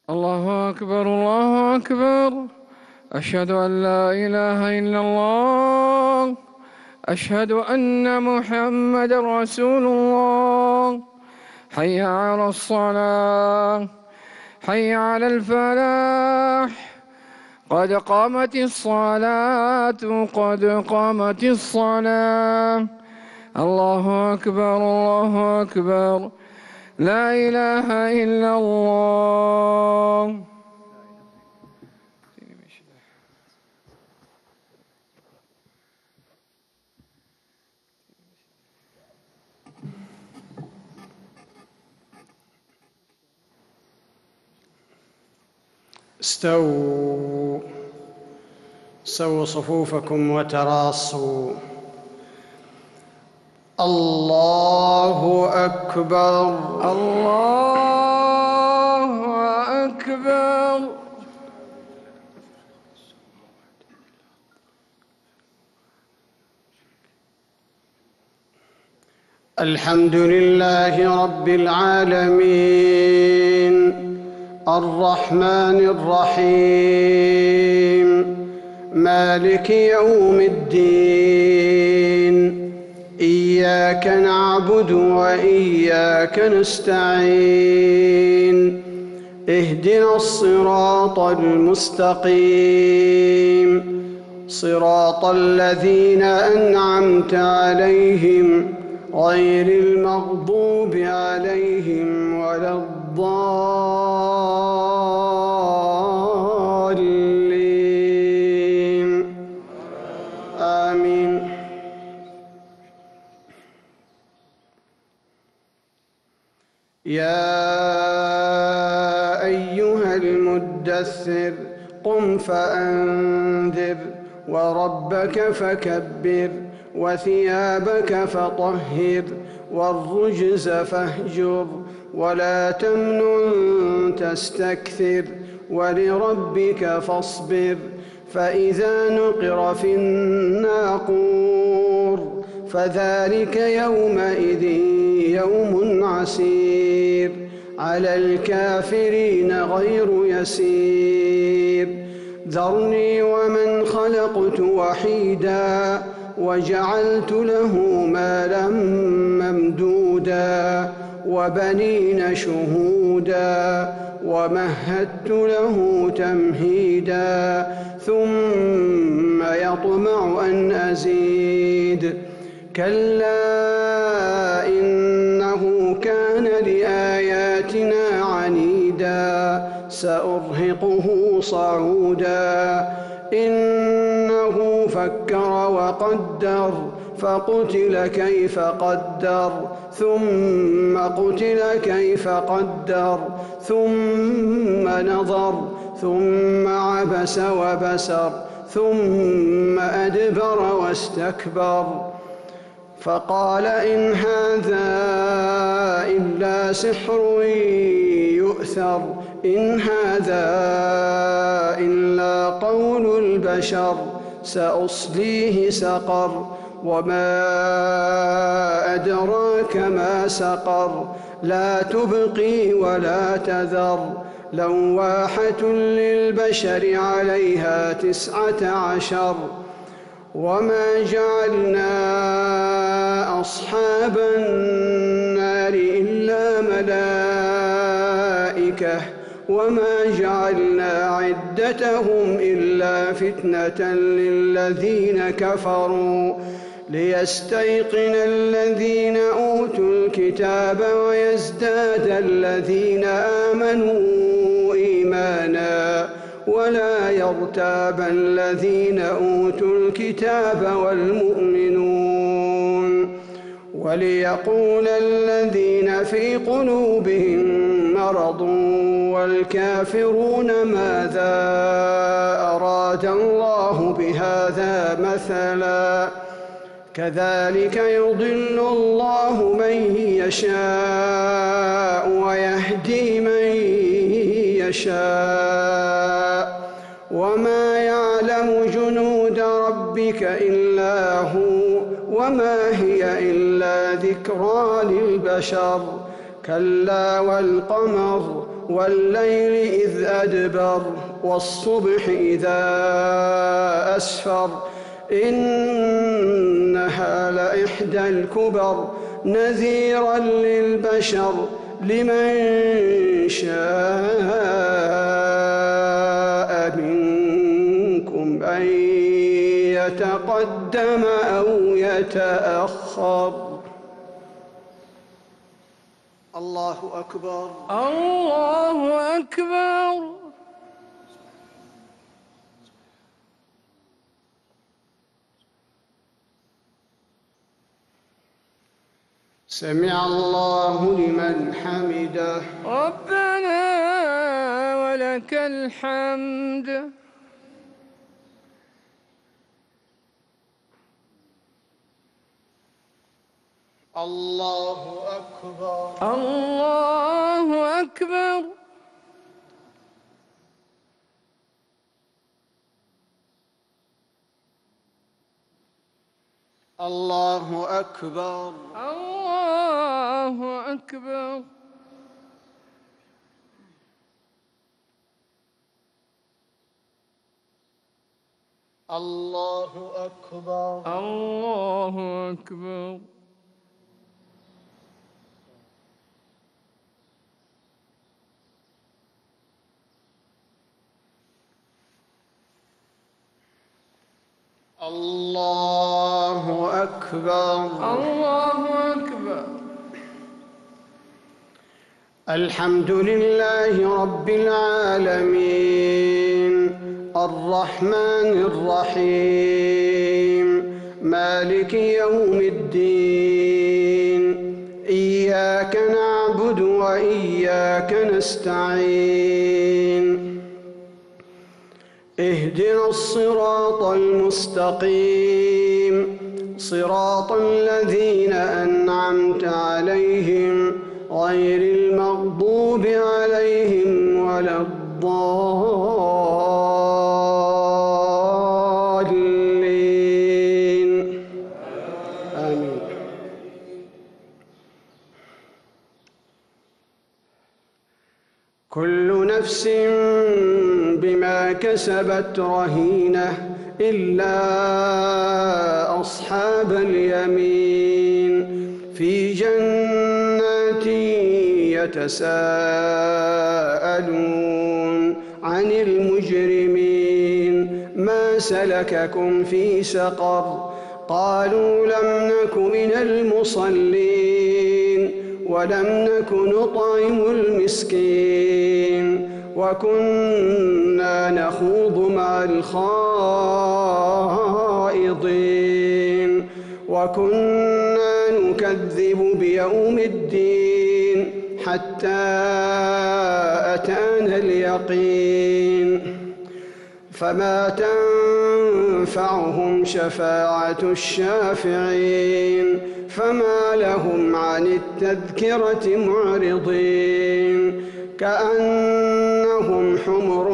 الله أكبر الله أكبر. أشهد أن لا إله إلا الله. أشهد أن محمد رسول الله. حي على الصلاة، حي على الفلاح، قد قامت الصلاة، قد قامت الصلاة. الله أكبر الله أكبر. لا إله إلا الله. استووا صفوفكم وتراصوا. الله أكبر الله أكبر. الحمد لله رب العالمين الرحمن الرحيم مالك يوم الدين. إياك نعبد وإياك نستعين. اهدنا الصراط المستقيم، صراط الذين أنعمت عليهم غير المغضوب عليهم ولا الضالين. آمين. يا أيها المدثر قم فأنذر وربك فكبر وثيابك فطهر والرجز فاهجر ولا تمنن تستكثر ولربك فاصبر. فإذا نقر في الناقور فذلك يومئذ يوم عسير على الكافرين غير يسير. ذرني ومن خلقت وحيدا وجعلت له مالا ممدودا وبنين شهودا ومهدت له تمهيدا ثم يطمع أن أزيد. كلا إنه كان لآياتنا عنيدا سأرهقه صعودا. إنه فكر وقدر فقتل كيف قدر ثم قتل كيف قدر ثم نظر ثم عبس وبسر ثم أدبر واستكبر. فقال إن هذا إلا سحر يؤثر إن هذا إلا قول البشر سأصليه سقر وما أدراك ما سقر لا تبقي ولا تذر لواحة للبشر عليها 19. وما جعلنا أصحاب النار إلا ملائكة وما جعلنا عدتهم إلا فتنة للذين كفروا ليستيقن الذين أوتوا الكتاب ويزداد الذين آمنوا إيمانا ولا يرتاب الذين أوتوا الكتاب والمؤمنون وليقول الذين في قلوبهم مرض والكافرون ماذا أراد الله بهذا مثلا كذلك يضل الله من يشاء ويهدي من يشاء وما يعلم جنود ربك إلا هو وما هي إلا ذكرى للبشر. كلا والقمر والليل إذ أدبر والصبح إذا أسفر إنها لإحدى الكبر نذيرا للبشر لمن شاء منكم أن يتقدم أو يتأخر. الله أكبر. الله أكبر. سمع الله لمن حمده. ربنا ولك الحمد. الله أكبر. الله أكبر. الله أكبر. الله أكبر. الله أكبر. الله أكبر. الله أكبر. الله أكبر. الحمد لله رب العالمين الرحمن الرحيم مالك يوم الدين إياك نعبد وإياك نستعين اهدنا الصراط المستقيم صراط الذين أنعمت عليهم غير المغضوب عليهم ولا الضالين آمين. كل نفس بما كسبت رهينة إلا أصحاب اليمين في جنات يتساءلون عن المجرمين ما سلككم في سقر قالوا لم نك من المصلين ولم نك نطعم المسكين وكنا نخوض مع الخائضين وكنا نكذب بيوم الدين حتى أتانا اليقين فما تنفعهم شفاعة الشافعين فما لهم عن التذكرة معرضين كأنهم حمر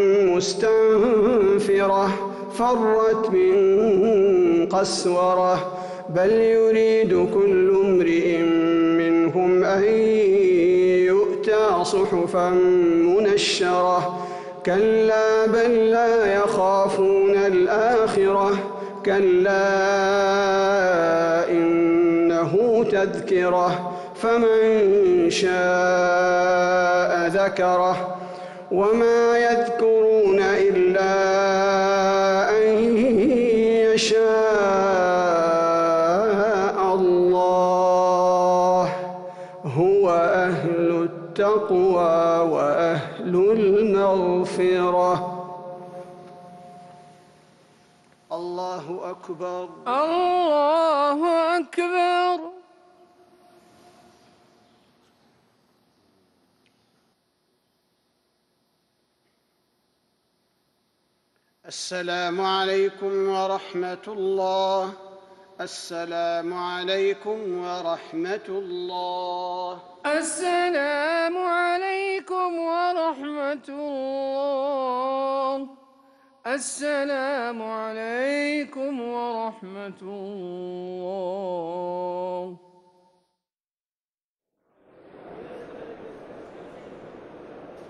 مستنفرة فرت من قسورة بل يريد كل امرئ منهم أن يؤتى صحفا منشرة كلا بل لا يخافون الآخرة كلا إنه تذكرة فمن شاء ذكره وما يذكرون إلا أن يشاء الله هو أهل التقوى وأهل المغفرة. الله أكبر. الله أكبر. السلام عليكم ورحمة الله. السلام عليكم ورحمة الله. السلام عليكم ورحمة الله. السلام عليكم ورحمة الله.